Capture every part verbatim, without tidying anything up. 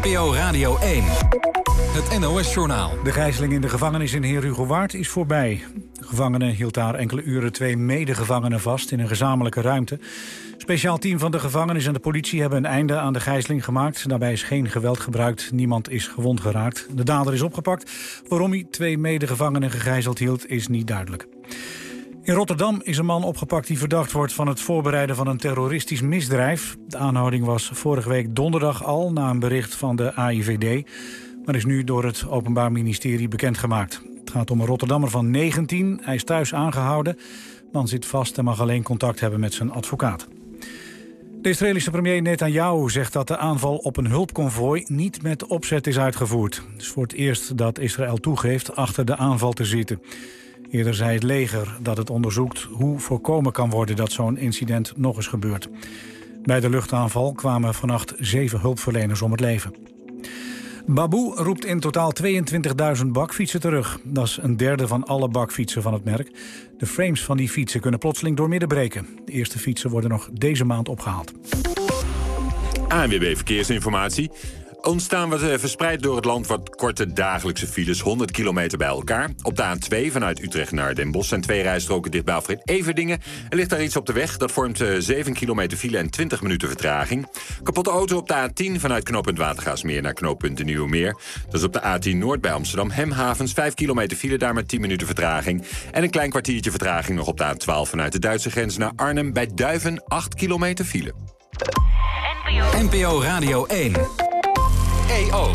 P O Radio één. Het N O S-journaal. De gijzeling in de gevangenis in Heerhugowaard is voorbij. De gevangene hield daar enkele uren twee medegevangenen vast in een gezamenlijke ruimte. Een speciaal team van de gevangenis en de politie hebben een einde aan de gijzeling gemaakt. Daarbij is geen geweld gebruikt, niemand is gewond geraakt. De dader is opgepakt. Waarom hij twee medegevangenen gegijzeld hield is niet duidelijk. In Rotterdam is een man opgepakt die verdacht wordt van het voorbereiden van een terroristisch misdrijf. De aanhouding was vorige week donderdag al na een bericht van de A I V D, maar is nu door het Openbaar Ministerie bekendgemaakt. Het gaat om een Rotterdammer van negentien. Hij is thuis aangehouden. De man zit vast en mag alleen contact hebben met zijn advocaat. De Israëlische premier Netanyahu zegt dat de aanval op een hulpconvooi niet met opzet is uitgevoerd. Het is voor het eerst dat Israël toegeeft achter de aanval te zitten. Eerder zei het leger dat het onderzoekt hoe voorkomen kan worden dat zo'n incident nog eens gebeurt. Bij de luchtaanval kwamen vannacht zeven hulpverleners om het leven. Baboe roept in totaal tweeëntwintigduizend bakfietsen terug. Dat is een derde van alle bakfietsen van het merk. De frames van die fietsen kunnen plotseling doormidden breken. De eerste fietsen worden nog deze maand opgehaald. A N W B Verkeersinformatie. Ontstaan wat verspreid door het land wat korte dagelijkse files, honderd kilometer bij elkaar. Op de A twee vanuit Utrecht naar Den Bosch zijn twee rijstroken dicht bij Alfred Everdingen. Er ligt daar iets op de weg, dat vormt zeven kilometer file en twintig minuten vertraging. Kapotte auto op de A tien vanuit knooppunt Watergaasmeer naar knooppunt de Nieuwe Meer. Dat is op de A tien Noord bij Amsterdam Hemhavens, vijf kilometer file, daar met tien minuten vertraging. En een klein kwartiertje vertraging nog op de A twaalf vanuit de Duitse grens naar Arnhem bij Duiven, acht kilometer file. N P O Radio één. E O.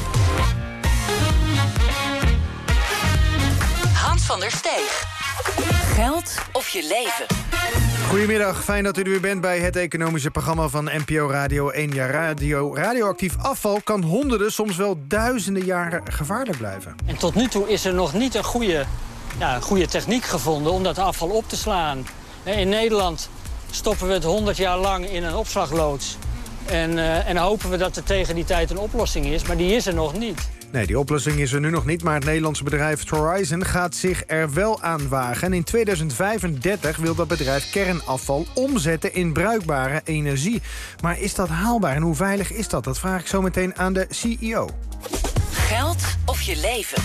Hans van der Steeg. Geld of je leven? Goedemiddag, fijn dat u er weer bent bij het economische programma van N P O Radio één. Ja, radio, radioactief afval kan honderden, soms wel duizenden jaren gevaarlijk blijven. En tot nu toe is er nog niet een goede, ja, goede techniek gevonden om dat afval op te slaan. In Nederland stoppen we het honderd jaar lang in een opslagloods. En, uh, en hopen we dat er tegen die tijd een oplossing is, maar die is er nog niet. Nee, die oplossing is er nu nog niet, maar het Nederlandse bedrijf Horizon gaat zich er wel aan wagen. En in tweeduizend vijfendertig wil dat bedrijf kernafval omzetten in bruikbare energie. Maar is dat haalbaar en hoe veilig is dat? Dat vraag ik zo meteen aan de C E O. Geld of je leven?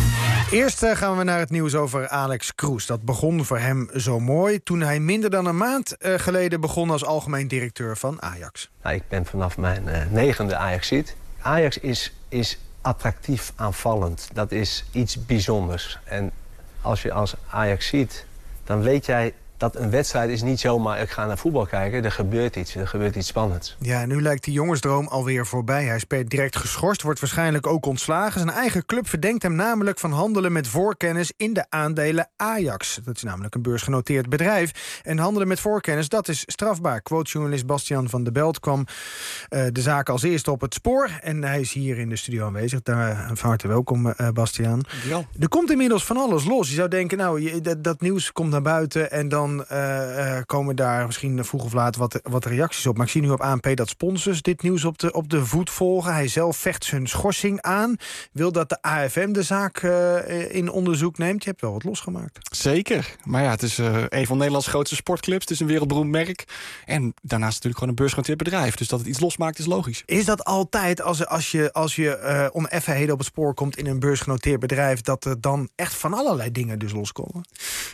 Eerst gaan we naar het nieuws over Alex Kroes. Dat begon voor hem zo mooi toen hij minder dan een maand geleden begon als algemeen directeur van Ajax. Nou, ik ben vanaf mijn uh, negende Ajaxiet. Ajax is, is attractief aanvallend. Dat is iets bijzonders. En als je als Ajaxiet, dan weet jij dat een wedstrijd is niet zomaar ik ga naar voetbal kijken. Er gebeurt iets, er gebeurt iets spannends. Ja, nu lijkt die jongensdroom alweer voorbij. Hij is per direct geschorst, wordt waarschijnlijk ook ontslagen. Zijn eigen club verdenkt hem namelijk van handelen met voorkennis in de aandelen Ajax. Dat is namelijk een beursgenoteerd bedrijf. En handelen met voorkennis, dat is strafbaar. Quotejournalist Bastiaan van der Belt kwam uh, de zaak als eerste op het spoor. En hij is hier in de studio aanwezig. Daar, van harte welkom, uh, Bastiaan. Ja. Er komt inmiddels van alles los. Je zou denken, nou, je, dat, dat nieuws komt naar buiten en dan Dan uh, uh, komen daar misschien vroeg of laat wat, wat reacties op. Maar ik zie nu op A N P dat sponsors dit nieuws op de, op de voet volgen. Hij zelf vecht zijn schorsing aan. Wil dat de A F M de zaak uh, in onderzoek neemt. Je hebt wel wat losgemaakt. Zeker. Maar ja, het is uh, een van Nederlands grootste sportclubs. Het is een wereldberoemd merk. En daarnaast natuurlijk gewoon een beursgenoteerd bedrijf. Dus dat het iets losmaakt is logisch. Is dat altijd als, als je, als je uh, oneffenheden op het spoor komt in een beursgenoteerd bedrijf, dat er dan echt van allerlei dingen dus loskomen?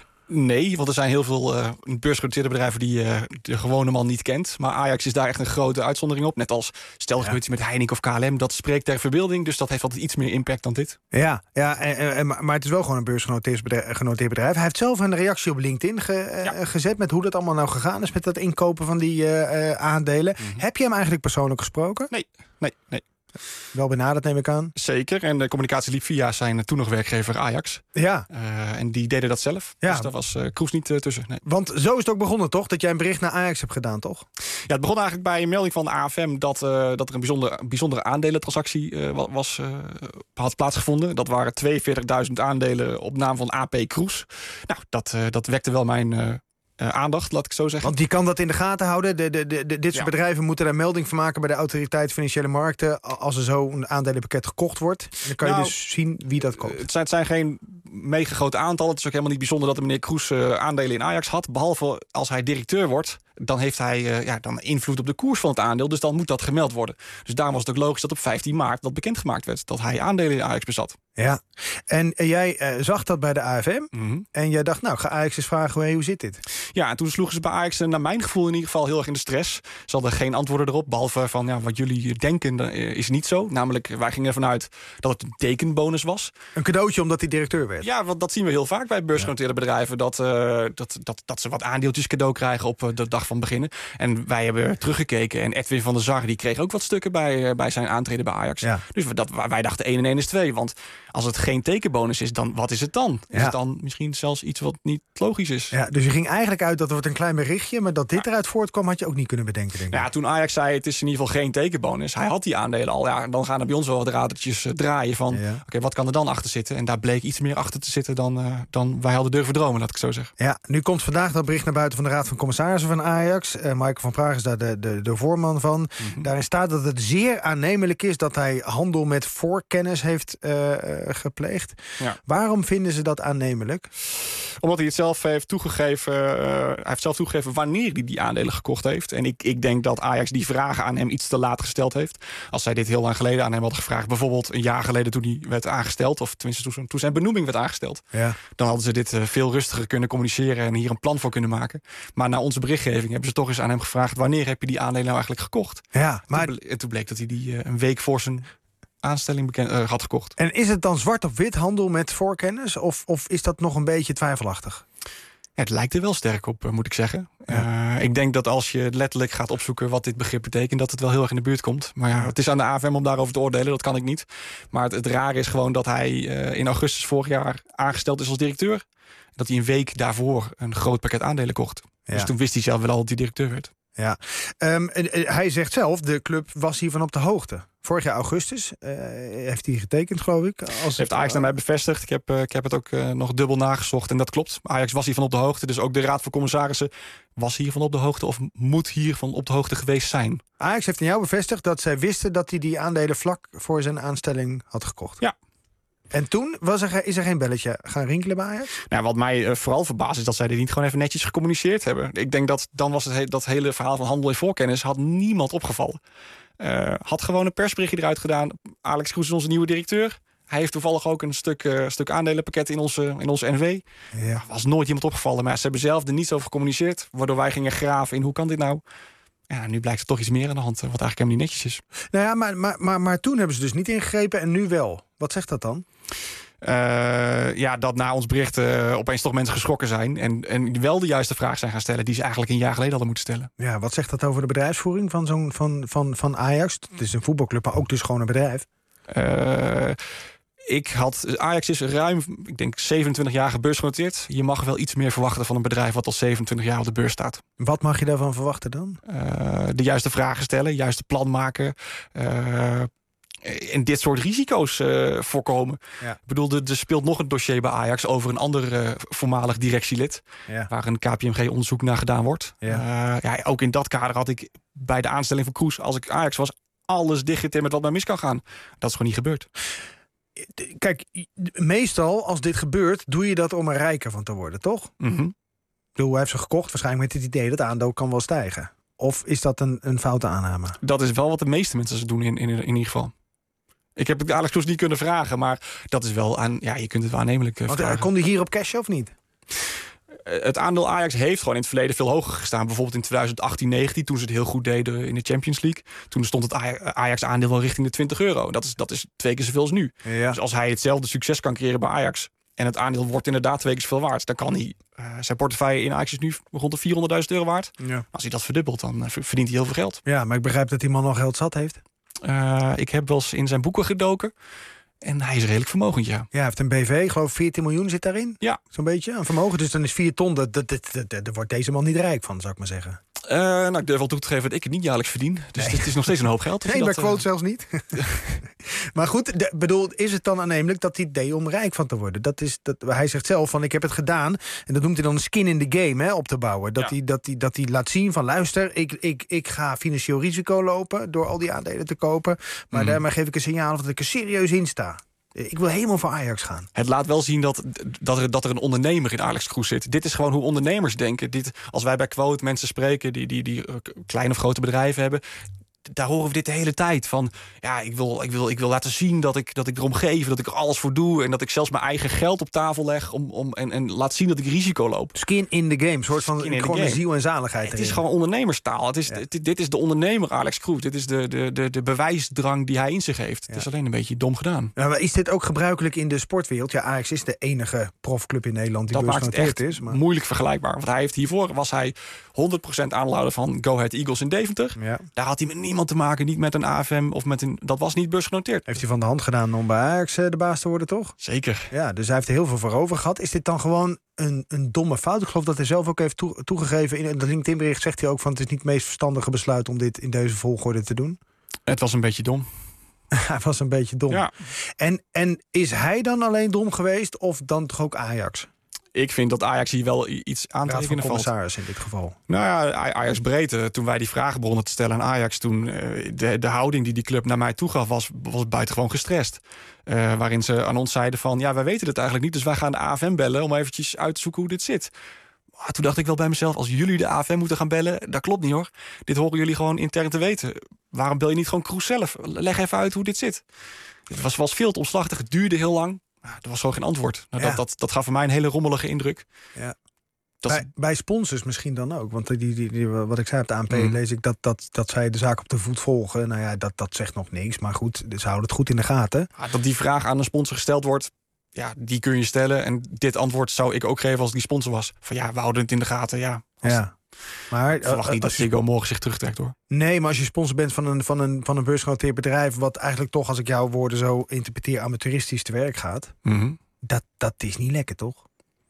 Nee, want er zijn heel veel uh, beursgenoteerde bedrijven die uh, de gewone man niet kent. Maar Ajax is daar echt een grote uitzondering op. Net als stel ja. gebeurt iets met Heineken of K L M. Dat spreekt ter verbeelding, dus dat heeft altijd iets meer impact dan dit. Ja, ja en, en, maar het is wel gewoon een beursgenoteerd bedrijf, genoteerd bedrijf. Hij heeft zelf een reactie op LinkedIn ge, ja. uh, gezet met hoe dat allemaal nou gegaan is met dat inkopen van die uh, uh, aandelen. Mm-hmm. Heb je hem eigenlijk persoonlijk gesproken? Nee, nee, nee. Wel benaderd, neem ik aan. Zeker, en de communicatie liep via zijn toen nog werkgever Ajax. Ja. Uh, en die deden dat zelf, ja. Dus daar was uh, Kroes niet uh, tussen. Nee. Want zo is het ook begonnen, toch? Dat jij een bericht naar Ajax hebt gedaan, toch? Ja, het begon eigenlijk bij een melding van de A F M... dat, uh, dat er een bijzondere, bijzondere aandelentransactie uh, was, uh, had plaatsgevonden. Dat waren tweeënveertigduizend aandelen op naam van A P Kroes. Nou, dat, uh, dat wekte wel mijn... Uh, Uh, aandacht, laat ik zo zeggen. Want die kan dat in de gaten houden. De, de, de, de, dit soort ja. bedrijven moeten daar melding van maken bij de autoriteit financiële markten als er zo een aandelenpakket gekocht wordt. En dan kan nou, je dus zien wie dat koopt. Het zijn, het zijn geen mega grote aantallen. Het is ook helemaal niet bijzonder dat de meneer Kroes uh, aandelen in Ajax had. Behalve als hij directeur wordt, dan heeft hij uh, ja, dan invloed op de koers van het aandeel. Dus dan moet dat gemeld worden. Dus daarom was het ook logisch dat op vijftien maart dat bekendgemaakt werd. Dat hij aandelen in Ajax bezat. Ja, en uh, jij uh, zag dat bij de A F M. Mm-hmm. En jij dacht, nou, ga Ajax eens vragen, hey, hoe zit dit? Ja, en toen sloegen ze bij Ajax, uh, naar mijn gevoel in ieder geval, heel erg in de stress. Ze hadden geen antwoorden erop, behalve van ja, wat jullie denken uh, is niet zo. Namelijk, wij gingen ervan uit dat het een tekenbonus was. Een cadeautje omdat hij directeur werd? Ja, want dat zien we heel vaak bij beursgenoteerde ja. bedrijven. Dat, uh, dat, dat, dat ze wat aandeeltjes cadeau krijgen op uh, de dag van beginnen. En wij hebben teruggekeken. En Edwin van der Sar die kreeg ook wat stukken bij, uh, bij zijn aantreden bij Ajax. Ja. Dus dat, wij dachten één en één is twee. Want als het geen tekenbonus is, dan wat is het dan? Is ja. het dan misschien zelfs iets wat niet logisch is? Ja, dus je ging eigenlijk uit dat er wordt een klein berichtje. Maar dat dit eruit voortkwam had je ook niet kunnen bedenken, denk ik. Ja, toen Ajax zei het is in ieder geval geen tekenbonus. Hij had die aandelen al. Ja, dan gaan er bij ons wel wat radertjes uh, draaien van ja. oké, okay, wat kan er dan achter zitten? En daar bleek iets meer achter te zitten dan, uh, dan wij hadden durven dromen, laat ik zo zeggen. Ja, nu komt vandaag dat bericht naar buiten van de Raad van Commissarissen van Ajax. Uh, Michael van Praag is daar de, de, de voorman van. Mm-hmm. Daarin staat dat het zeer aannemelijk is dat hij handel met voorkennis heeft uh, gepleegd. Ja. Waarom vinden ze dat aannemelijk? Omdat hij het zelf heeft toegegeven, uh, hij heeft zelf toegegeven wanneer hij die aandelen gekocht heeft. En ik, ik denk dat Ajax die vragen aan hem iets te laat gesteld heeft. Als zij dit heel lang geleden aan hem hadden gevraagd, bijvoorbeeld een jaar geleden toen hij werd aangesteld, of tenminste toen, toen zijn benoeming werd aangesteld, ja. dan hadden ze dit uh, veel rustiger kunnen communiceren en hier een plan voor kunnen maken. Maar na onze berichtgeving hebben ze toch eens aan hem gevraagd, wanneer heb je die aandelen nou eigenlijk gekocht? Ja, maar... En toen, toen bleek dat hij die uh, een week voor zijn aanstelling bekend, uh, had gekocht. En is het dan zwart op wit handel met voorkennis? Of, of is dat nog een beetje twijfelachtig? Ja, het lijkt er wel sterk op, uh, moet ik zeggen. Ja. Uh, ik denk dat als je letterlijk gaat opzoeken wat dit begrip betekent, dat het wel heel erg in de buurt komt. Maar ja, het is aan de A F M om daarover te oordelen, dat kan ik niet. Maar het, het rare is gewoon dat hij uh, in augustus vorig jaar aangesteld is als directeur. Dat hij een week daarvoor een groot pakket aandelen kocht. Ja. Dus toen wist hij zelf wel al dat hij directeur werd. Ja, um, hij zegt zelf, de club was hiervan op de hoogte. Vorig jaar augustus uh, heeft hij getekend, geloof ik. Als heeft Ajax naar mij bevestigd. Ik heb, uh, ik heb het ook uh, nog dubbel nagezocht en dat klopt. Ajax was hiervan op de hoogte. Dus ook de Raad van Commissarissen was hiervan op de hoogte of moet hiervan op de hoogte geweest zijn. Ajax heeft aan jou bevestigd dat zij wisten dat hij die aandelen vlak voor zijn aanstelling had gekocht. Ja. En toen was er, is er geen belletje gaan rinkelen bij Ajax? Nou, wat mij uh, vooral verbaast is dat zij dit niet gewoon even netjes gecommuniceerd hebben. Ik denk dat dan was het he- dat hele verhaal van handel in voorkennis had niemand opgevallen. Uh, had gewoon een persberichtje eruit gedaan. Alex Kroes is onze nieuwe directeur. Hij heeft toevallig ook een stuk, uh, stuk aandelenpakket in onze, in onze N V. Ja. Was nooit iemand opgevallen, maar ze hebben zelf er niets over gecommuniceerd. Waardoor wij gingen graven in hoe kan dit nou? Ja, nu blijkt er toch iets meer aan de hand, wat eigenlijk helemaal niet netjes is. Nou ja, maar, maar, maar, maar toen hebben ze dus niet ingegrepen en nu wel. Wat zegt dat dan? Uh, ja, dat na ons bericht uh, opeens toch mensen geschrokken zijn. En, en wel de juiste vraag zijn gaan stellen die ze eigenlijk een jaar geleden hadden moeten stellen. Ja, wat zegt dat over de bedrijfsvoering van, zo'n, van, van, van Ajax? Het is een voetbalclub, maar ook dus gewoon een bedrijf. Uh, ik had, Ajax is ruim, ik denk zevenentwintig jaar gebeursgenoteerd. Je mag wel iets meer verwachten van een bedrijf wat al zevenentwintig jaar op de beurs staat. Wat mag je daarvan verwachten dan? Uh, de juiste vragen stellen, juiste plan maken. Uh, En dit soort risico's uh, voorkomen. Ja. Ik bedoel, er, er speelt nog een dossier bij Ajax over een ander uh, voormalig directielid. Ja. Waar een K P M G-onderzoek naar gedaan wordt. Ja. Uh, ja, ook in dat kader had ik bij de aanstelling van Kroes, als ik Ajax was, alles dichtgetimmerd wat mij mis kan gaan. Dat is gewoon niet gebeurd. Kijk, meestal als dit gebeurt, doe je dat om er rijker van te worden, toch? Mm-hmm. Ik bedoel, hij heeft ze gekocht, waarschijnlijk met het idee dat aandeel kan wel stijgen. Of is dat een, een foute aanname? Dat is wel wat de meeste mensen doen in, in, in ieder geval. Ik heb het Alex Kroes niet kunnen vragen, maar dat is wel aan. Ja, je kunt het wel aannemelijk uh, Want, vragen. Kon hij hier op cashen of niet? Uh, het aandeel Ajax heeft gewoon in het verleden veel hoger gestaan. Bijvoorbeeld in twintig achttien negentien, toen ze het heel goed deden in de Champions League. Toen stond het Ajax-aandeel wel richting de twintig euro. Dat is, dat is twee keer zoveel als nu. Ja. Dus als hij hetzelfde succes kan creëren bij Ajax en het aandeel wordt inderdaad twee keer zoveel waard, dan kan hij. Uh, zijn portefeuille in Ajax is nu rond de vierhonderdduizend euro waard. Ja. Als hij dat verdubbelt, dan uh, verdient hij heel veel geld. Ja, maar ik begrijp dat die man nog geld zat heeft. Uh, ik heb wel eens in zijn boeken gedoken. En hij is redelijk vermogend, ja. Ja, hij heeft een B V, ik geloof veertien miljoen zit daarin. Ja. Zo'n beetje, een vermogen. Dus dan is vier ton, dat, dat, dat, dat, daar wordt deze man niet rijk van, zou ik maar zeggen. Uh, nou, ik durf wel toe te geven dat ik het niet jaarlijks verdien. Dus nee. Het is nog steeds een hoop geld. Nee, maar quote uh... zelfs niet. Maar goed, de, bedoel, is het dan aannemelijk dat hij deed om rijk van te worden? Dat is, dat, hij zegt zelf van, ik heb het gedaan. En dat noemt hij dan een skin in the game, hè, op te bouwen. Dat, ja. hij, dat, hij, dat hij laat zien van, luister, ik, ik, ik ga financieel risico lopen door al die aandelen te kopen. Maar mm. daarmee geef ik een signaal dat ik er serieus in sta. Ik wil helemaal voor Ajax gaan. Het laat wel zien dat, dat, er, dat er een ondernemer in Alex Kroes zit. Dit is gewoon hoe ondernemers denken. Dit, als wij bij Quote mensen spreken die, die, die kleine of grote bedrijven hebben, daar horen we dit de hele tijd van. Ja, ik wil, ik wil, ik wil laten zien dat ik, dat ik erom geef, dat ik er alles voor doe en dat ik zelfs mijn eigen geld op tafel leg om, om, en, en laat zien dat ik risico loop. Skin in the game, soort van gewoon een ziel en zaligheid. Het erin. is gewoon ondernemerstaal. Het is, Ja. dit, dit is de ondernemer Alex Kroes. Dit is de, de, de, de bewijsdrang die hij in zich heeft. Ja. Het is alleen een beetje dom gedaan. Nou, maar is dit ook gebruikelijk in de sportwereld? Ja, Ajax is de enige profclub in Nederland die Dat maakt het beursgenoteerd echt is. Maar... moeilijk vergelijkbaar. Want hij heeft hiervoor was hij honderd procent aandeelhouder van Go Ahead Eagles in Deventer. Ja. Daar had hij met niemand te maken, niet met een A F M of met een. Dat was niet beursgenoteerd. Heeft hij van de hand gedaan om bij Ajax eh, de baas te worden, toch? Zeker. Ja, dus hij heeft er heel veel voor over gehad. Is dit dan gewoon een, een domme fout? Ik geloof dat hij zelf ook heeft toe, toegegeven. In het LinkedIn-bericht zegt hij ook van het is niet het meest verstandige besluit om dit in deze volgorde te doen. Het was een beetje dom. Hij was een beetje dom. Ja. En, en is hij dan alleen dom geweest of dan toch ook Ajax? Ik vind dat Ajax hier wel iets aan te Raad van rekenen valt. commissaris in dit geval. Nou ja, Ajax breedte. Toen wij die vragen begonnen te stellen aan Ajax, toen uh, de, de houding die die club naar mij toegaf was, was buitengewoon gestrest. Uh, waarin ze aan ons zeiden van, ja, wij weten het eigenlijk niet, dus wij gaan de A F M bellen om eventjes uit te zoeken hoe dit zit. Maar toen dacht ik wel bij mezelf, als jullie de A F M moeten gaan bellen, dat klopt niet hoor. Dit horen jullie gewoon intern te weten. Waarom bel je niet gewoon Kroes zelf? Leg even uit hoe dit zit. Het was, was veel te omslachtig, het duurde heel lang. Nou, er was gewoon geen antwoord. Nou, Ja. dat, dat, dat gaf voor mij een hele rommelige indruk. Ja. Dat is- Bij, bij sponsors misschien dan ook. Want die, die, die, wat ik zei op de A N P Mm. lees ik dat, dat, dat zij de zaak op de voet volgen. Nou ja, dat, dat zegt nog niks. Maar goed, ze houden het goed in de gaten. Ja, dat die vraag aan een sponsor gesteld wordt, ja, die kun je stellen. En dit antwoord zou ik ook geven als die sponsor was. Van ja, we houden het in de gaten, ja. Als, Ja. Maar Ik verwacht eh, niet dat als je- Ziggo morgen zich terugtrekt, hoor. Nee, maar als je sponsor bent van een, van, een, van een beursgenoteerd bedrijf, wat eigenlijk toch, als ik jouw woorden zo interpreteer, amateuristisch te werk gaat, Mhm. dat, dat is niet lekker, toch?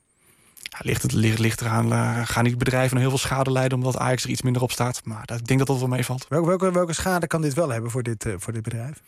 Ja, ligt het ligt, ligt eraan, uh, gaan die bedrijven nog heel veel schade lijden omdat Ajax er iets minder op staat. Maar dat, ik denk dat dat wel meevalt. Welke, welke, welke schade kan dit wel hebben voor dit, uh, voor dit bedrijf?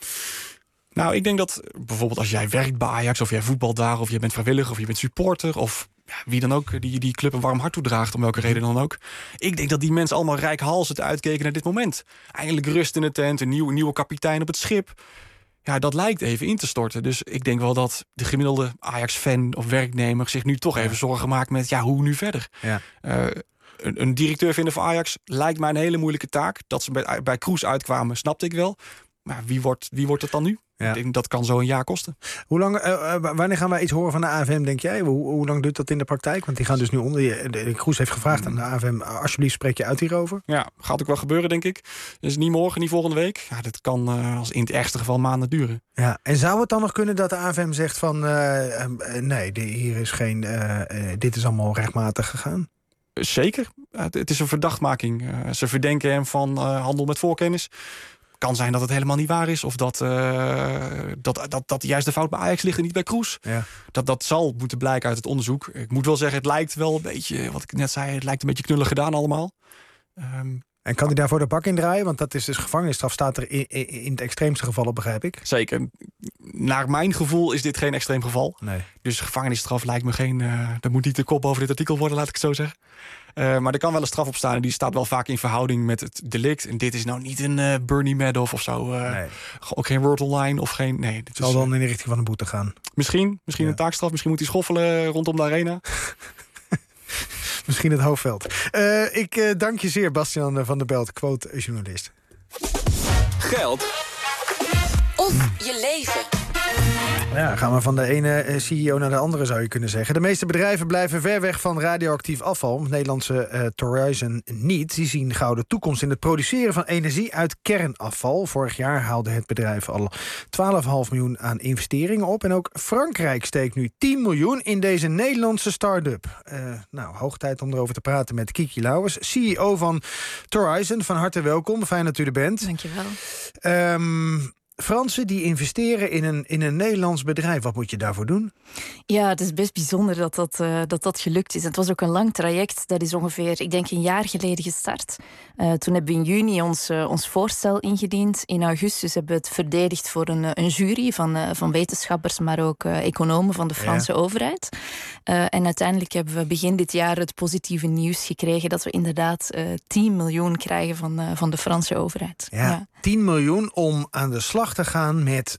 Nou, ik denk dat bijvoorbeeld als jij werkt bij Ajax, of jij voetbalt daar, of je bent vrijwilliger, of je bent supporter, of ja, wie dan ook die, die club een warm hart toedraagt, om welke reden dan ook. Ik denk dat die mensen allemaal rijkhalsend uitkeken naar dit moment. Eindelijk rust in de tent, een nieuwe, nieuwe kapitein op het schip. Ja, dat lijkt even in te storten. Dus ik denk wel dat de gemiddelde Ajax-fan of werknemer zich nu toch even zorgen maakt met, ja, hoe nu verder? Ja. Uh, een, een directeur vinden voor Ajax lijkt mij een hele moeilijke taak. Dat ze bij, bij Kroes uitkwamen, snapte ik wel. Maar wie wordt, wie wordt het dan nu? Ja. Ik denk dat kan zo een jaar kosten. Hoe lang, uh, wanneer gaan wij iets horen van de A F M, denk jij? Hoe, hoe lang duurt dat in de praktijk? Want die gaan dus nu onder. De, de Kroes heeft gevraagd aan de A F M, alsjeblieft spreek je uit hierover. Ja, gaat ook wel gebeuren, denk ik. Dus niet morgen, niet volgende week. Ja, dat kan uh, als in het ergste geval maanden duren. Ja, en zou het dan nog kunnen dat de A F M zegt van uh, uh, nee, de, hier is geen, uh, uh, dit is allemaal rechtmatig gegaan? Zeker. Uh, het is een verdachtmaking. Uh, ze verdenken hem van uh, handel met voorkennis. Kan zijn dat het helemaal niet waar is. Of dat, uh, dat, dat, dat juist de fout bij Ajax ligt en niet bij Kroes. Ja. Dat, dat zal moeten blijken uit het onderzoek. Ik moet wel zeggen, het lijkt wel een beetje, wat ik net zei, het lijkt een beetje knullig gedaan allemaal. Um, en kan hij daarvoor de bak indraaien? Want dat is dus gevangenisstraf, staat er in, in, in het extreemste geval, begrijp ik. Zeker. Naar mijn gevoel is dit geen extreem geval. Nee. Dus gevangenisstraf lijkt me geen... Uh, dat moet niet de kop over dit artikel worden, laat ik het zo zeggen. Uh, maar er kan wel een straf op staan en die staat wel vaak in verhouding met het delict. En dit is nou niet een uh, Bernie Madoff of zo. Uh, nee. Ook geen Word Online of geen... Nee, dit het zal is, dan in de richting van een boete gaan. Misschien. Misschien ja. een taakstraf. Misschien moet hij schoffelen rondom de arena. Misschien het hoofdveld. Uh, ik uh, dank je zeer, Bastiaan van der Belt, quote-journalist. Geld of je leven. Ja, gaan we van de ene C E O naar de andere, zou je kunnen zeggen. De meeste bedrijven blijven ver weg van radioactief afval. Nederlandse uh, Thorizon niet. Die zien gouden toekomst in het produceren van energie uit kernafval. Vorig jaar haalde het bedrijf al twaalf komma vijf miljoen aan investeringen op. En ook Frankrijk steekt nu tien miljoen in deze Nederlandse start-up. Uh, nou, hoog tijd om erover te praten met Kiki Lauwers, C E O van Thorizon. Van harte welkom, fijn dat u er bent. Dankjewel. Um, Fransen die investeren in een, in een Nederlands bedrijf. Wat moet je daarvoor doen? Ja, het is best bijzonder dat dat, uh, dat dat gelukt is. Het was ook een lang traject. Dat is ongeveer, ik denk, een jaar geleden gestart. Uh, toen hebben we in juni ons, uh, ons voorstel ingediend. In augustus hebben we het verdedigd voor een, een jury van, uh, van wetenschappers, maar ook uh, economen van de Franse ja. overheid. Uh, en uiteindelijk hebben we begin dit jaar het positieve nieuws gekregen dat we inderdaad uh, tien miljoen krijgen van, uh, van de Franse overheid. Ja, ja. tien miljoen om aan de slag te gaan met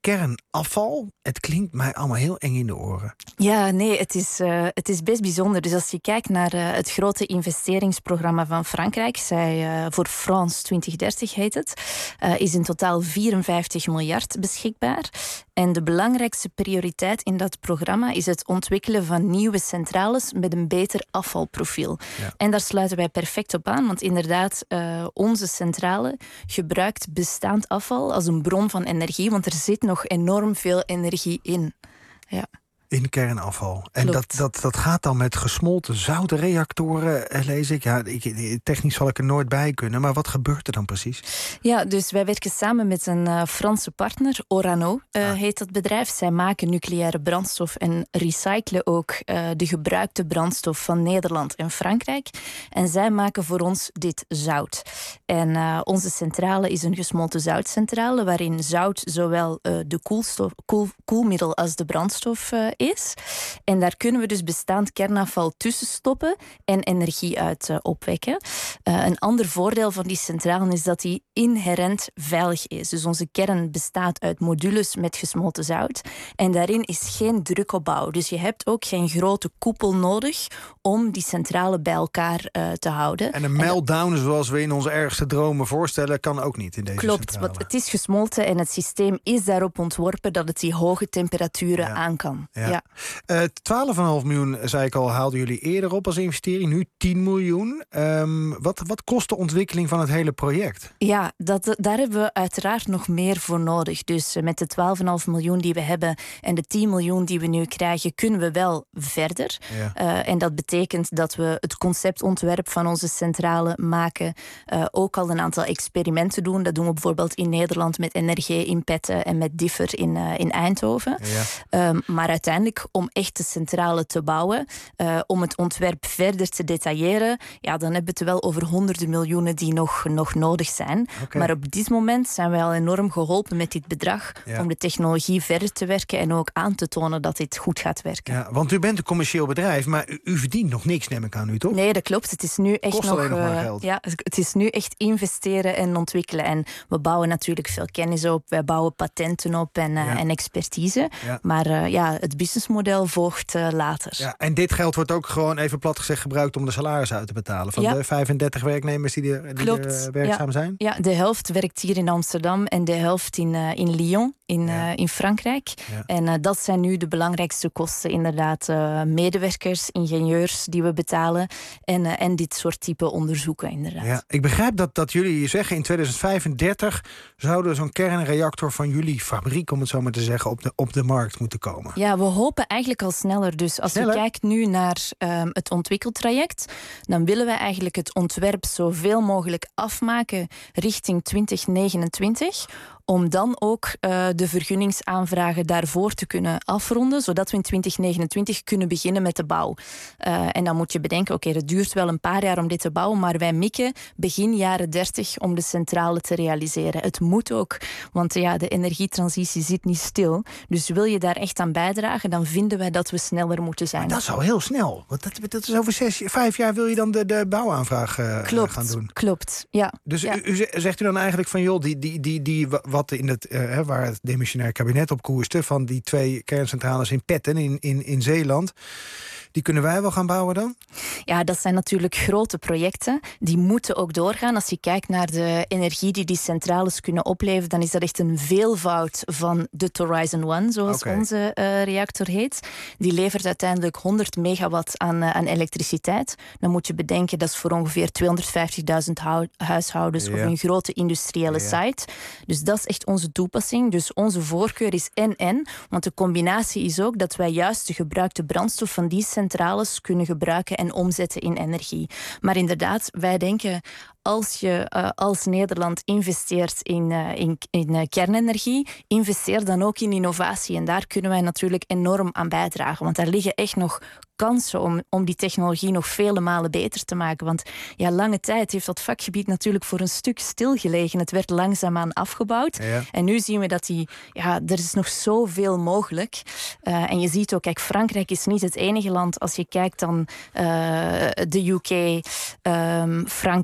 kernafval. Het klinkt mij allemaal heel eng in de oren. Ja, nee, het is, uh, het is best bijzonder. Dus als je kijkt naar uh, het grote investeringsprogramma van Frankrijk, zij, uh, voor France twintig dertig heet het, uh, is in totaal vierenvijftig miljard beschikbaar. En de belangrijkste prioriteit in dat programma is het ontwikkelen van nieuwe centrales met een beter afvalprofiel. Ja. En daar sluiten wij perfect op aan, want inderdaad, uh, onze centrale gebruikt bestaand afval als een bron van energie, want er zit nog enorm veel energie in. Ja. In kernafval. En dat, dat, dat gaat dan met gesmolten zoutreactoren, lees ik. Ja, ik. Technisch zal ik er nooit bij kunnen, maar wat gebeurt er dan precies? Ja, dus wij werken samen met een uh, Franse partner, Orano uh, ah. heet dat bedrijf. Zij maken nucleaire brandstof en recyclen ook uh, de gebruikte brandstof van Nederland en Frankrijk. En zij maken voor ons dit zout. En uh, onze centrale is een gesmolten zoutcentrale, waarin zout zowel uh, de koelstof, koel, koelmiddel als de brandstof uh, is. En daar kunnen we dus bestaand kernafval tussen stoppen en energie uit uh, opwekken. Uh, een ander voordeel van die centrale is dat die inherent veilig is. Dus onze kern bestaat uit modules met gesmolten zout. En daarin is geen drukopbouw. Dus je hebt ook geen grote koepel nodig om die centrale bij elkaar uh, te houden. En een meltdown, en zoals we in onze ergste dromen voorstellen, kan ook niet in deze Klopt, centrale. want het is gesmolten en het systeem is daarop ontworpen dat het die hoge temperaturen ja. aan kan. Ja. Ja. Uh, twaalf komma vijf miljoen, zei ik al, haalden jullie eerder op als investering. Nu tien miljoen. Um, wat, wat kost de ontwikkeling van het hele project? Ja, dat, daar hebben we uiteraard nog meer voor nodig. Dus uh, met de twaalf komma vijf miljoen die we hebben en de tien miljoen die we nu krijgen, kunnen we wel verder. Ja. Uh, en dat betekent dat we het conceptontwerp van onze centrale maken. Uh, ook al een aantal experimenten doen. Dat doen we bijvoorbeeld in Nederland met N R G in Petten en met Differ in, uh, in Eindhoven. Ja. Um, maar uiteindelijk, om echt de centrale te bouwen, uh, om het ontwerp verder te detailleren, ja, dan hebben we het wel over honderden miljoenen die nog, nog nodig zijn. Okay. Maar op dit moment zijn wij al enorm geholpen met dit bedrag ja. om de technologie verder te werken en ook aan te tonen dat dit goed gaat werken. Ja, want u bent een commercieel bedrijf, maar u, u verdient nog niks, neem ik aan u, toch? Nee, dat klopt. Het is nu echt Kost nog, alleen nog uh, maar geld. Ja, het is nu echt investeren en ontwikkelen. En we bouwen natuurlijk veel kennis op, wij bouwen patenten op en, uh, ja. en expertise. Ja. Maar uh, ja, het businessmodel volgt uh, later. Ja, en dit geld wordt ook gewoon even plat gezegd gebruikt om de salaris uit te betalen van ja. de vijfendertig werknemers die er, die er werkzaam ja. zijn? Ja, de helft werkt hier in Amsterdam en de helft in, uh, in Lyon, in, ja. uh, in Frankrijk. Ja. En uh, dat zijn nu de belangrijkste kosten, inderdaad. Uh, medewerkers, ingenieurs die we betalen en, uh, en dit soort type onderzoeken, inderdaad. Ja, ik begrijp dat, dat jullie zeggen in tweeduizend vijfendertig zouden zo'n kernreactor van jullie fabriek, om het zo maar te zeggen, op de, op de markt moeten komen. Ja, we hopen eigenlijk al sneller. Dus als sneller? je kijkt nu naar um, het ontwikkeltraject, dan willen we eigenlijk het ontwerp zoveel mogelijk afmaken richting twintig negenentwintig. Om dan ook uh, de vergunningsaanvragen daarvoor te kunnen afronden, zodat we in twintig negenentwintig kunnen beginnen met de bouw. Uh, en dan moet je bedenken, oké, okay, het duurt wel een paar jaar om dit te bouwen, maar wij mikken begin jaren dertig om de centrale te realiseren. Het moet ook, want ja, de energietransitie zit niet stil. Dus wil je daar echt aan bijdragen, dan vinden wij dat we sneller moeten zijn. Maar dat is al heel snel, want dat, dat is over zes, vijf jaar wil je dan de, de bouwaanvraag uh, klopt, gaan doen. Klopt, ja. Dus ja. U, u zegt u dan eigenlijk van, joh, die, die, die, die wat in het, uh, waar het demissionair kabinet op koerste, van die twee kerncentrales in Petten in, in, in Zeeland, die kunnen wij wel gaan bouwen dan? Ja, dat zijn natuurlijk grote projecten. Die moeten ook doorgaan. Als je kijkt naar de energie die die centrales kunnen opleveren, dan is dat echt een veelvoud van de Horizon One, zoals okay. onze uh, reactor heet. Die levert uiteindelijk honderd megawatt aan, uh, aan elektriciteit. Dan moet je bedenken, dat is voor ongeveer tweehonderdvijftigduizend hu- huishoudens ja. of een grote industriële ja. site. Dus dat is echt onze toepassing. Dus onze voorkeur is en-en. Want de combinatie is ook dat wij juist de gebruikte brandstof van die centrales kunnen gebruiken en omzetten in energie. Maar inderdaad, wij denken, als je uh, als Nederland investeert in, uh, in, in uh, kernenergie, investeer dan ook in innovatie. En daar kunnen wij natuurlijk enorm aan bijdragen. Want daar liggen echt nog kansen om, om die technologie nog vele malen beter te maken. Want ja, lange tijd heeft dat vakgebied natuurlijk voor een stuk stilgelegen. Het werd langzaamaan afgebouwd. Ja. En nu zien we dat die, ja, er is nog zoveel mogelijk. Uh, en je ziet ook, kijk, Frankrijk is niet het enige land. Als je kijkt dan uh, de U K, um, Frankrijk,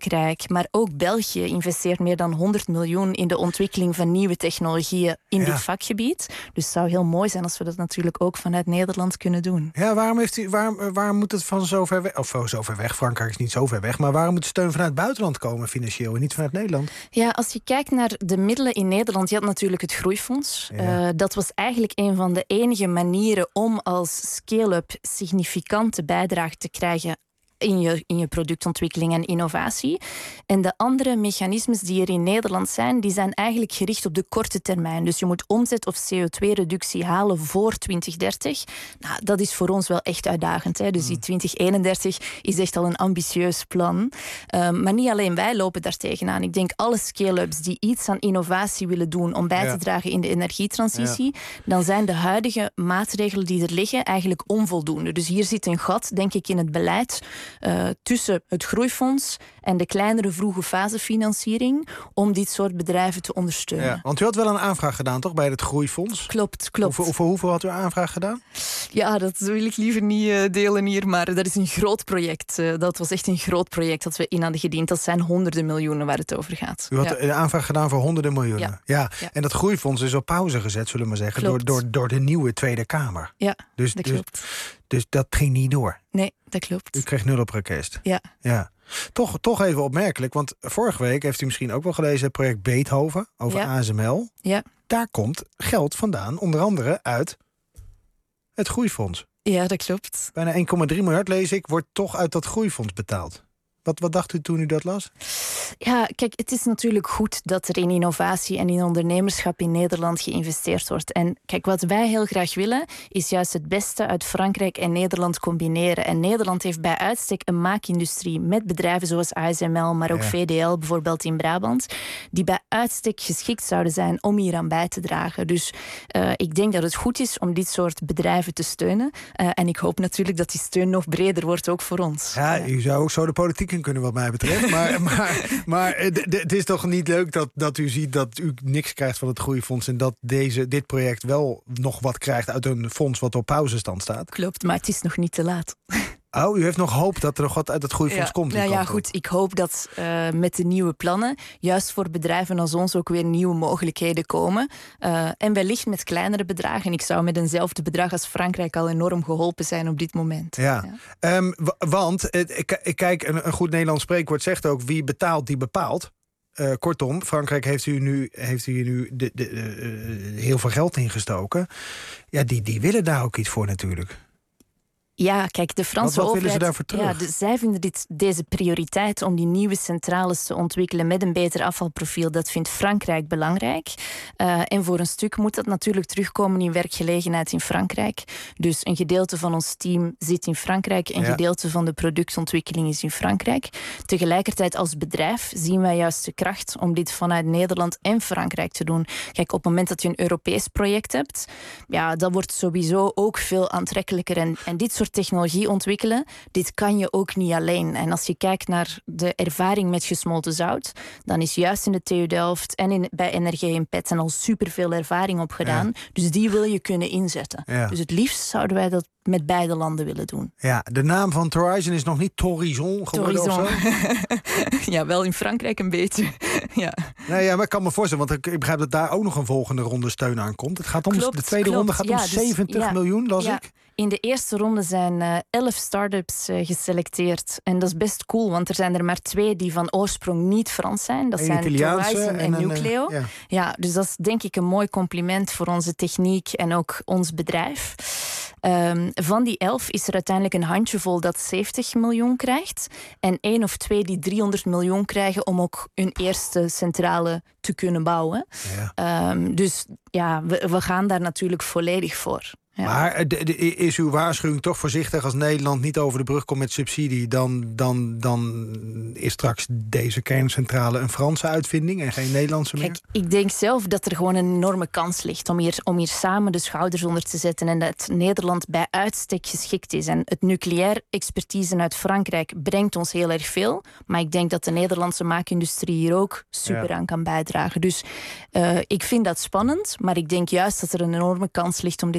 maar ook België investeert meer dan honderd miljoen in de ontwikkeling van nieuwe technologieën in Ja. dit vakgebied. Dus het zou heel mooi zijn als we dat natuurlijk ook vanuit Nederland kunnen doen. Ja, waarom, heeft u, waarom, waarom moet het van zo ver weg... Of van zo ver weg, Frankrijk is niet zo ver weg... maar waarom moet steun vanuit het buitenland komen financieel... en niet vanuit Nederland? Ja, als je kijkt naar de middelen in Nederland... je had natuurlijk het Groeifonds. Ja. Uh, dat was eigenlijk een van de enige manieren... om als scale-up significante bijdrage te krijgen... In je, in je productontwikkeling en innovatie. En de andere mechanismes die er in Nederland zijn... die zijn eigenlijk gericht op de korte termijn. Dus je moet omzet- of C O twee reductie halen voor twintig dertig. Nou, dat is voor ons wel echt uitdagend. Hè? Dus die twintig eenendertig is echt al een ambitieus plan. Um, maar niet alleen wij lopen daar tegenaan. Ik denk alle scale-ups die iets aan innovatie willen doen... om bij Ja. te dragen in de energietransitie... dan zijn de huidige maatregelen die er liggen eigenlijk onvoldoende. Dus hier zit een gat, denk ik, in het beleid... Uh, tussen het groeifonds en de kleinere vroege fasefinanciering om dit soort bedrijven te ondersteunen. Ja, want u had wel een aanvraag gedaan, toch, bij het Groeifonds? Klopt, klopt. Voor, voor hoeveel had u aanvraag gedaan? Ja, dat wil ik liever niet uh, delen hier, maar dat is een groot project. Uh, dat was echt een groot project dat we in hadden gediend. Dat zijn honderden miljoenen waar het over gaat. U had ja. een aanvraag gedaan voor honderden miljoenen. Ja. Ja. Ja. En dat Groeifonds is op pauze gezet, zullen we maar zeggen, door, Klopt. door, door de nieuwe Tweede Kamer. Ja, Dus, dat dus, klopt. dus dat ging niet door. Nee, dat klopt. U kreeg nul op request. Ja. Ja. Toch, toch even opmerkelijk, want vorige week heeft u misschien ook wel gelezen... het project Beethoven over Ja. A S M L. Ja. Daar komt geld vandaan, onder andere uit het Groeifonds. Ja, dat klopt. Bijna één komma drie miljard, lees ik, wordt toch uit dat Groeifonds betaald. Wat, wat dacht u toen u dat las? Ja, kijk, het is natuurlijk goed dat er in innovatie en in ondernemerschap in Nederland geïnvesteerd wordt. En kijk, wat wij heel graag willen, is juist het beste uit Frankrijk en Nederland combineren. En Nederland heeft bij uitstek een maakindustrie met bedrijven zoals A S M L, maar ook Ja. V D L bijvoorbeeld in Brabant, die bij uitstek geschikt zouden zijn om hier aan bij te dragen. Dus uh, ik denk dat het goed is om dit soort bedrijven te steunen. Uh, en ik hoop natuurlijk dat die steun nog breder wordt, ook voor ons. Ja, Ja. u zou ook zo de politiek in kunnen wat mij betreft. Maar, maar, maar eh, d- d- het is toch niet leuk dat, dat u ziet dat u niks krijgt van het Groeifonds... en dat deze, dit project wel nog wat krijgt uit een fonds wat op pauzestand staat? Klopt, maar het is nog niet te laat. Oh, u heeft nog hoop dat er nog wat uit het Groeifonds Ja, komt? die nou ja, kant op. goed. Ik hoop dat uh, met de nieuwe plannen juist voor bedrijven als ons ook weer nieuwe mogelijkheden komen. Uh, en wellicht met kleinere bedragen. Ik zou met eenzelfde bedrag als Frankrijk al enorm geholpen zijn op dit moment. Ja, Ja. Um, w- want eh, ik, ik kijk, een, een goed Nederlands spreekwoord zegt ook... wie betaalt, die bepaalt. Uh, kortom, Frankrijk heeft u nu, heeft u nu de, de, uh, heel veel geld ingestoken. Ja, die, die willen daar ook iets voor natuurlijk. Ja, kijk, de Franse Wat- wat willen overheid... ze daarvoor terug? Ja, de, zij vinden dit, deze prioriteit om die nieuwe centrales te ontwikkelen met een beter afvalprofiel, dat vindt Frankrijk belangrijk. Uh, en voor een stuk moet dat natuurlijk terugkomen in werkgelegenheid in Frankrijk. Dus een gedeelte van ons team zit in Frankrijk, een Ja. gedeelte van de productontwikkeling is in Frankrijk. Tegelijkertijd als bedrijf zien wij juist de kracht om dit vanuit Nederland en Frankrijk te doen. Kijk, op het moment dat je een Europees project hebt, ja, dat wordt sowieso ook veel aantrekkelijker. En, en dit soort technologie ontwikkelen, dit kan je ook niet alleen. En als je kijkt naar de ervaring met gesmolten zout, dan is juist in de T U Delft en in, bij N R G in Petten al superveel ervaring opgedaan. Ja. Dus die wil je kunnen inzetten. Ja. Dus het liefst zouden wij dat met beide landen willen doen. Ja, de naam van Horizon is nog niet Torison geworden of zo? Ja, wel in Frankrijk een beetje. Ja. Nee, ja, maar ik kan me voorstellen, want ik, ik begrijp dat daar ook nog een volgende ronde steun aan komt. Het gaat om, Klopt, de tweede klopt. ronde gaat Ja, om dus- zeventig ja. miljoen, las Ja. ik. In de eerste ronde zijn uh, elf start-ups uh, geselecteerd. En dat is best cool, want er zijn er maar twee die van oorsprong niet Frans zijn. Dat Een zijn Italiaanse Horizon en, en een, Nucleo. uh, ja. Ja, dus dat is denk ik een mooi compliment voor onze techniek en ook ons bedrijf. Um, van die elf is er uiteindelijk een handjevol dat zeventig miljoen krijgt. En één of twee die driehonderd miljoen krijgen om ook hun eerste centrale te kunnen bouwen. Ja. Um, dus ja, we, we gaan daar natuurlijk volledig voor. Ja. Maar de, de, is uw waarschuwing toch voorzichtig als Nederland niet over de brug komt met subsidie, dan, dan, dan is straks deze kerncentrale een Franse uitvinding en geen Nederlandse meer? Kijk, ik denk zelf dat er gewoon een enorme kans ligt om hier, om hier samen de schouders onder te zetten en dat Nederland bij uitstek geschikt is. En het nucleair expertise uit Frankrijk brengt ons heel erg veel, maar ik denk dat de Nederlandse maakindustrie hier ook super Ja. aan kan bijdragen. Dus uh, ik vind dat spannend, maar ik denk juist dat er een enorme kans ligt om dit samen te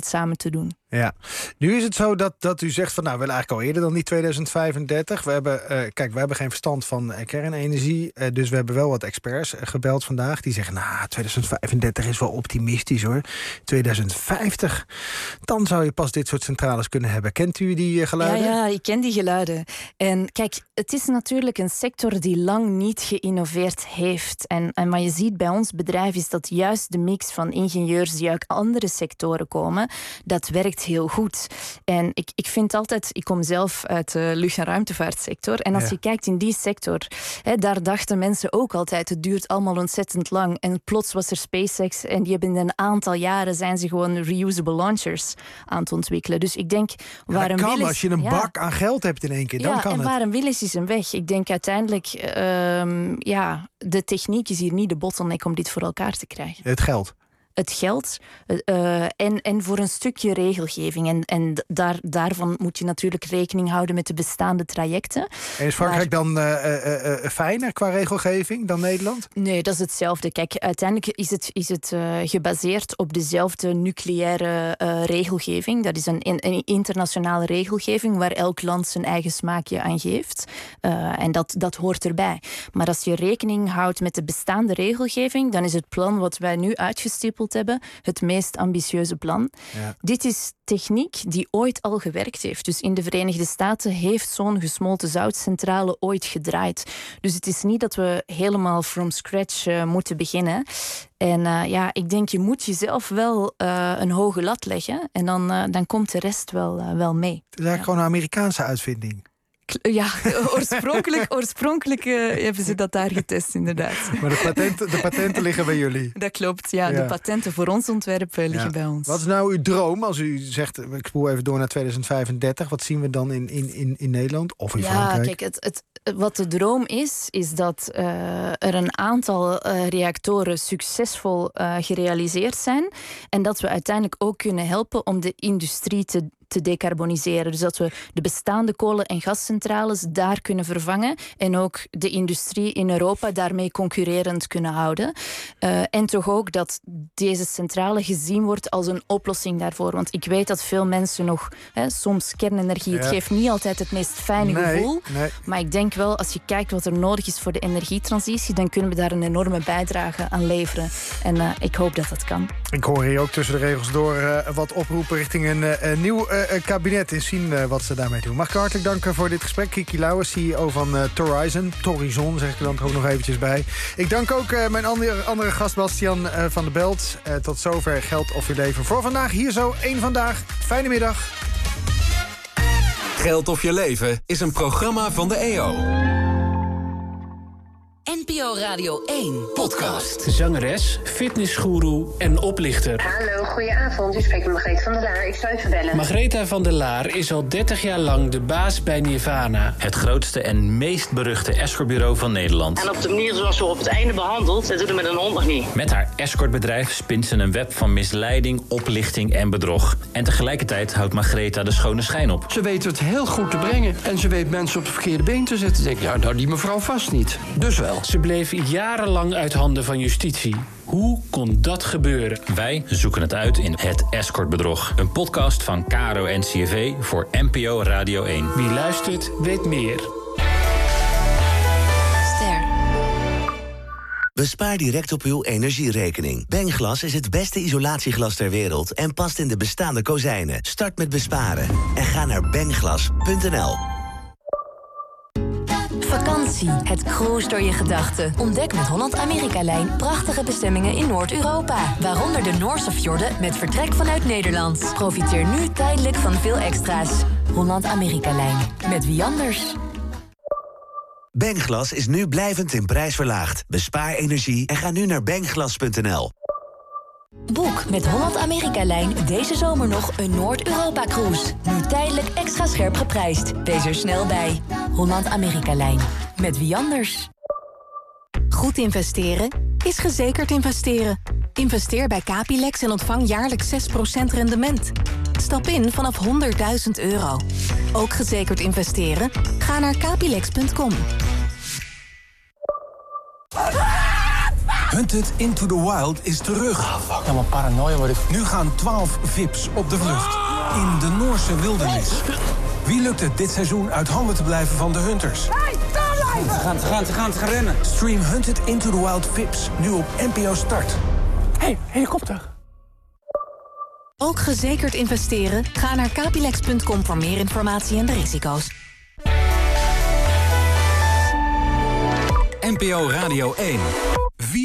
te doen. Ja, nu is het zo dat, dat u zegt van nou, we willen eigenlijk al eerder dan die tweeduizend vijfendertig. We hebben, uh, kijk, we hebben geen verstand van uh, kernenergie, uh, dus we hebben wel wat experts uh, gebeld vandaag. Die zeggen, nou, tweeduizend vijfendertig is wel optimistisch hoor. tweeduizend vijftig, dan zou je pas dit soort centrales kunnen hebben. Kent u die uh, geluiden? Ja, ja, ik ken die geluiden. En kijk, het is natuurlijk een sector die lang niet geïnnoveerd heeft. En, en wat je ziet bij ons bedrijf is dat juist de mix van ingenieurs die uit andere sectoren komen, dat werkt heel goed. En ik, ik vind altijd, ik kom zelf uit de lucht- en ruimtevaartsector. En als ja. je kijkt in die sector, hè, daar dachten mensen ook altijd, het duurt allemaal ontzettend lang. En plots was er SpaceX en die hebben in een aantal jaren zijn ze gewoon reusable launchers aan het ontwikkelen. Dus ik denk, ja, waar dat een kan, wil is, als je een ja. bak aan geld hebt in één keer, dan ja, kan en het. waar een wil is, is een weg. Ik denk uiteindelijk, uh, ja, de techniek is hier niet de bottleneck om dit voor elkaar te krijgen. Het geld. Het geld uh, en, en voor een stukje regelgeving. En, en daar, daarvan moet je natuurlijk rekening houden met de bestaande trajecten. En is Frankrijk maar, dan uh, uh, uh, fijner qua regelgeving dan Nederland? Nee, dat is hetzelfde. Kijk, uiteindelijk is het, is het uh, gebaseerd op dezelfde nucleaire uh, regelgeving. Dat is een, een internationale regelgeving waar elk land zijn eigen smaakje aan geeft. Uh, en dat, dat hoort erbij. Maar als je rekening houdt met de bestaande regelgeving, dan is het plan wat wij nu uitgestippeld hebben het meest ambitieuze plan. Ja. Dit is techniek die ooit al gewerkt heeft. Dus in de Verenigde Staten heeft zo'n gesmolten zoutcentrale ooit gedraaid. Dus het is niet dat we helemaal from scratch uh, moeten beginnen. En uh, ja, ik denk je moet jezelf wel uh, een hoge lat leggen en dan, uh, dan komt de rest wel, uh, wel mee. Het is eigenlijk ja. gewoon een Amerikaanse uitvinding. Ja, oorspronkelijk, oorspronkelijk uh, hebben ze dat daar getest, inderdaad. Maar de patenten, de patenten liggen bij jullie? Dat klopt, ja. ja. De patenten voor ons ontwerp uh, liggen ja. bij ons. Wat is nou uw droom? Als u zegt, ik spoel even door naar tweeduizend vijfendertig. Wat zien we dan in, in, in, in Nederland of in ja, Frankrijk? Kijk, het, het, wat de droom is, is dat uh, er een aantal uh, reactoren succesvol uh, gerealiseerd zijn. En dat we uiteindelijk ook kunnen helpen om de industrie te te decarboniseren. Dus dat we de bestaande kolen- en gascentrales daar kunnen vervangen en ook de industrie in Europa daarmee concurrerend kunnen houden. Uh, en toch ook dat deze centrale gezien wordt als een oplossing daarvoor. Want ik weet dat veel mensen nog, hè, soms kernenergie, het ja. geeft niet altijd het meest fijne nee, gevoel. Nee. Maar ik denk wel, als je kijkt wat er nodig is voor de energietransitie, dan kunnen we daar een enorme bijdrage aan leveren. En uh, ik hoop dat dat kan. Ik hoor hier ook tussen de regels door uh, wat oproepen richting een uh, nieuw uh, kabinet. En zien uh, wat ze daarmee doen. Mag ik hartelijk danken voor dit gesprek. Kiki Lauwers, C E O van uh, Thorizon. Thorizon zeg ik er dan ook nog eventjes bij. Ik dank ook uh, mijn andere, andere gast Bastiaan uh, van der Belt. Uh, tot zover Geld of je leven voor vandaag. Hier zo, één vandaag. Fijne middag. Geld of je leven is een programma van de E O. N P O Radio één podcast. Zangeres, fitnessgoeroe en oplichter. Hallo, goedenavond. U spreekt met Margreet van der Laar. Ik zou even bellen. Margreta van der Laar is al dertig jaar lang de baas bij Nirvana. Het grootste en meest beruchte escortbureau van Nederland. En op de manier zoals ze op het einde behandelt, dat doet het met een hond nog niet. Met haar escortbedrijf spint ze een web van misleiding, oplichting en bedrog. En tegelijkertijd houdt Margreta de schone schijn op. Ze weet het heel goed te brengen. En ze weet mensen op het verkeerde been te zetten. Denk, ja, nou, die mevrouw vast niet. Dus wel. Ze bleef jarenlang uit handen van justitie. Hoe kon dat gebeuren? Wij zoeken het uit in Het Escortbedrog. Een podcast van K R O N C R V voor N P O Radio één. Wie luistert, weet meer. Ster. Bespaar direct op uw energierekening. Bengglas is het beste isolatieglas ter wereld en past in de bestaande kozijnen. Start met besparen en ga naar bengglas punt n l. Vakantie, het cruise door je gedachten. Ontdek met Holland-Amerika-lijn prachtige bestemmingen in Noord-Europa. Waaronder de Noorse fjorden met vertrek vanuit Nederland. Profiteer nu tijdelijk van veel extra's. Holland-Amerika-lijn, met wie anders? Bengglas is nu blijvend in prijs verlaagd. Bespaar energie en ga nu naar bengglas punt n l. Boek met Holland-Amerika-lijn deze zomer nog een Noord-Europa-cruise. Nu tijdelijk extra scherp geprijsd. Wees er snel bij. Holland-Amerika-lijn. Met wie anders? Goed investeren is gezekerd investeren. Investeer bij Capilex en ontvang jaarlijks zes procent rendement. Stap in vanaf honderdduizend euro. Ook gezekerd investeren? Ga naar capilex punt com. Hunted Into the Wild is terug. Ah, fuck. Ja, maar paranoia word ik. Nu gaan twaalf V I P's op de vlucht. In de Noorse wildernis. Wie lukt het dit seizoen uit handen te blijven van de hunters? Hey, daar blijven! Ze gaan, ze gaan, ze gaan, ze gaan rennen. Stream Hunted Into the Wild V I P's nu op N P O Start. Hey, helikopter. Ook gezekerd investeren? Ga naar capilex punt com voor meer informatie en de risico's. N P O Radio één.